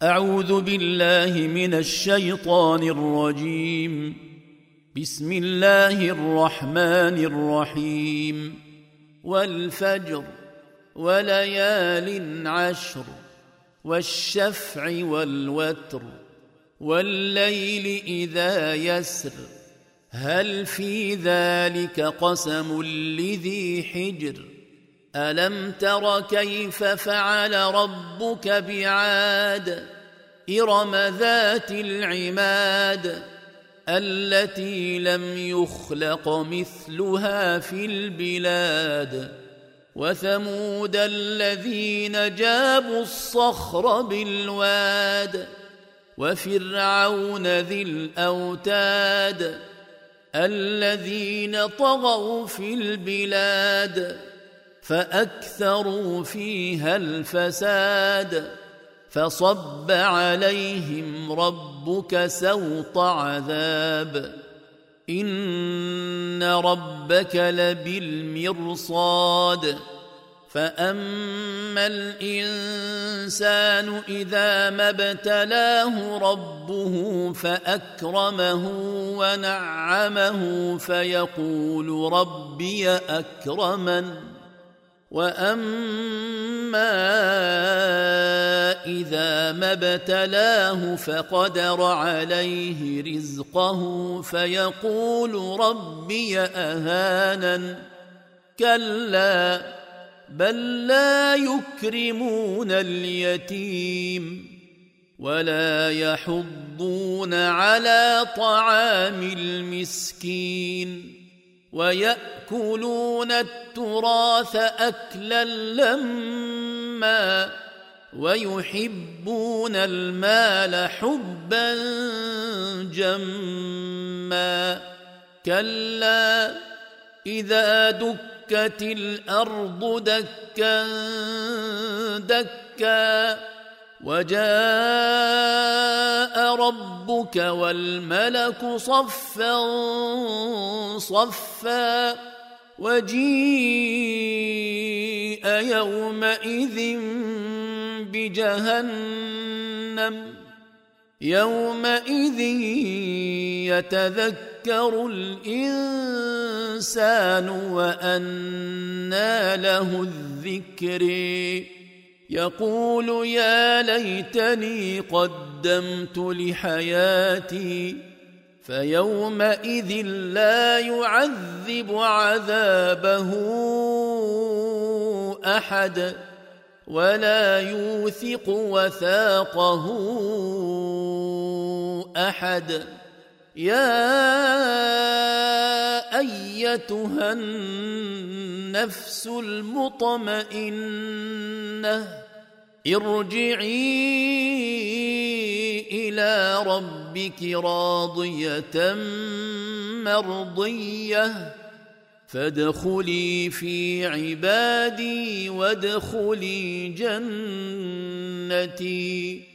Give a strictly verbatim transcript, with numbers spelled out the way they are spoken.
أعوذ بالله من الشيطان الرجيم. بسم الله الرحمن الرحيم. والفجر وليال عشر والشفع والوتر والليل إذا يسر هل في ذلك قسم لذي حجر ألم تر كيف فعل ربك بعاد إرم ذات العماد التي لم يخلق مثلها في البلاد وثمود الذين جابوا الصخر بالواد وفرعون ذي الأوتاد الذين طغوا في البلاد فأكثروا فيها الفساد فصب عليهم ربك سوط عذاب إن ربك لبالمرصاد فأما الإنسان إذا ما ابتلاه ربه فأكرمه ونعمه فيقول ربي أكرمن وأما إذا ما ابتلاه فقدر عليه رزقه فيقول ربي أهانن كلا بل لا يكرمون اليتيم ولا يحضون على طعام المسكين ويأكلون التراث أكلا لما ويحبون المال حبا جما كلا إذا دكت الأرض دكا دكا وجاء ربك والملك صفا صفا وجيء يومئذ بجهنم يومئذ يتذكر الإنسان وأنى له الذكر يقول يا ليتني قدمت لحياتي فيومئذ لا يعذب عذابه أحد ولا يوثق وثاقه أحد يا أيتها النفس المطمئنة ارجعي إلى ربك راضية مرضية فادخلي في عبادي وادخلي جنتي